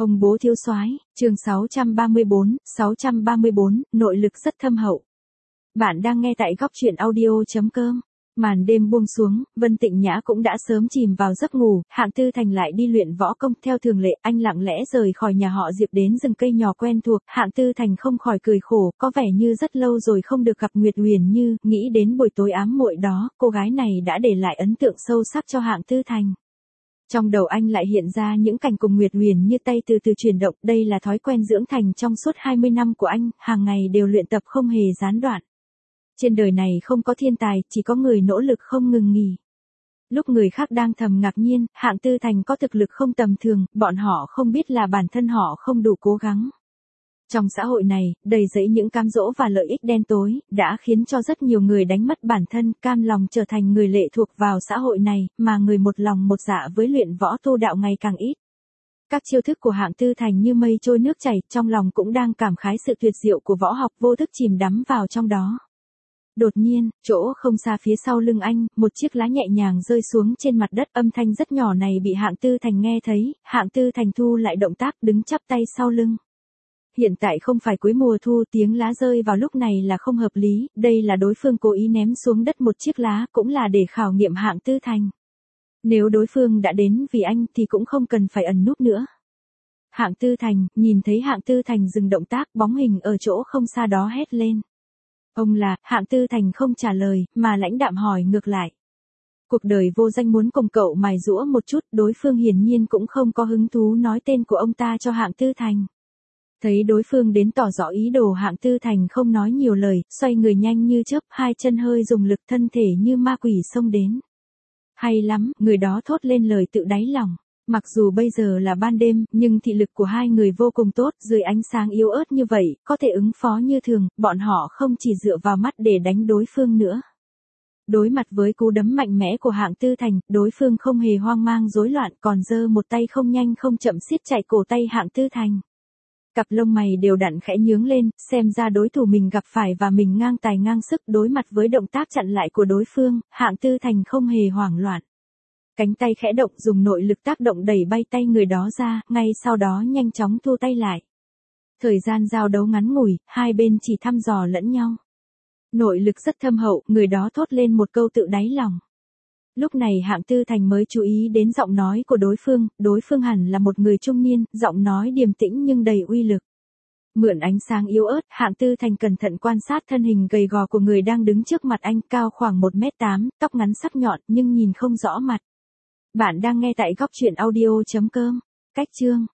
Ông bố thiếu soái, chương 634, nội lực rất thâm hậu. Bạn đang nghe tại góc truyện audio.com. Màn đêm buông xuống, Vân Tịnh Nhã cũng đã sớm chìm vào giấc ngủ, Hạng Tư Thành lại đi luyện võ công. Theo thường lệ, anh lặng lẽ rời khỏi nhà họ Diệp đến rừng cây nhỏ quen thuộc. Hạng Tư Thành không khỏi cười khổ, có vẻ như rất lâu rồi không được gặp Nguyệt Huyền Như, nghĩ đến buổi tối ám muội đó, cô gái này đã để lại ấn tượng sâu sắc cho Hạng Tư Thành. Trong đầu anh lại hiện ra những cảnh cùng Nguyệt Huyền Như tay từ từ chuyển động, đây là thói quen dưỡng thành trong suốt 20 năm của anh, hàng ngày đều luyện tập không hề gián đoạn. Trên đời này không có thiên tài, chỉ có người nỗ lực không ngừng nghỉ. Lúc người khác đang thầm ngạc nhiên, Hạng Tư Thành có thực lực không tầm thường, bọn họ không biết là bản thân họ không đủ cố gắng. Trong xã hội này, đầy rẫy những cám dỗ và lợi ích đen tối, đã khiến cho rất nhiều người đánh mất bản thân, cam lòng trở thành người lệ thuộc vào xã hội này, mà người một lòng một dạ với luyện võ tu đạo ngày càng ít. Các chiêu thức của Hạng Tư Thành như mây trôi nước chảy, trong lòng cũng đang cảm khái sự tuyệt diệu của võ học, vô thức chìm đắm vào trong đó. Đột nhiên, chỗ không xa phía sau lưng anh, một chiếc lá nhẹ nhàng rơi xuống trên mặt đất, âm thanh rất nhỏ này bị Hạng Tư Thành nghe thấy, Hạng Tư Thành thu lại động tác, đứng chắp tay sau lưng. Hiện tại không phải cuối mùa thu, tiếng lá rơi vào lúc này là không hợp lý, đây là đối phương cố ý ném xuống đất một chiếc lá, cũng là để khảo nghiệm Hạng Tư Thành. Nếu đối phương đã đến vì anh thì cũng không cần phải ẩn núp nữa. Hạng Tư Thành, nhìn thấy Hạng Tư Thành dừng động tác, bóng hình ở chỗ không xa đó hét lên. Ông là, Hạng Tư Thành không trả lời, mà lãnh đạm hỏi ngược lại. Cuộc đời vô danh muốn cùng cậu mài giũa một chút, đối phương hiển nhiên cũng không có hứng thú nói tên của ông ta cho Hạng Tư Thành. Thấy đối phương đến tỏ rõ ý đồ, Hạng Tư Thành không nói nhiều lời, xoay người nhanh như chớp, hai chân hơi dùng lực, thân thể như ma quỷ xông đến. Hay lắm, người đó thốt lên lời tự đáy lòng. Mặc dù bây giờ là ban đêm, nhưng thị lực của hai người vô cùng tốt, dưới ánh sáng yếu ớt như vậy, có thể ứng phó như thường, bọn họ không chỉ dựa vào mắt để đánh đối phương nữa. Đối mặt với cú đấm mạnh mẽ của Hạng Tư Thành, đối phương không hề hoang mang rối loạn, còn giơ một tay không nhanh không chậm siết chặt cổ tay Hạng Tư Thành. Cặp lông mày đều đặn khẽ nhướng lên, xem ra đối thủ mình gặp phải và mình ngang tài ngang sức. Đối mặt với động tác chặn lại của đối phương, Hạng Tư Thành không hề hoảng loạn. Cánh tay khẽ động, dùng nội lực tác động đẩy bay tay người đó ra, ngay sau đó nhanh chóng thu tay lại. Thời gian giao đấu ngắn ngủi, hai bên chỉ thăm dò lẫn nhau. Nội lực rất thâm hậu, người đó thốt lên một câu tự đáy lòng. Lúc này Hạng Tư Thành mới chú ý đến giọng nói của đối phương hẳn là một người trung niên, giọng nói điềm tĩnh nhưng đầy uy lực. Mượn ánh sáng yếu ớt, Hạng Tư Thành cẩn thận quan sát thân hình gầy gò của người đang đứng trước mặt anh, cao khoảng 1m8, tóc ngắn sắc nhọn nhưng nhìn không rõ mặt. Bạn đang nghe tại góc truyện audio.com. Cách chương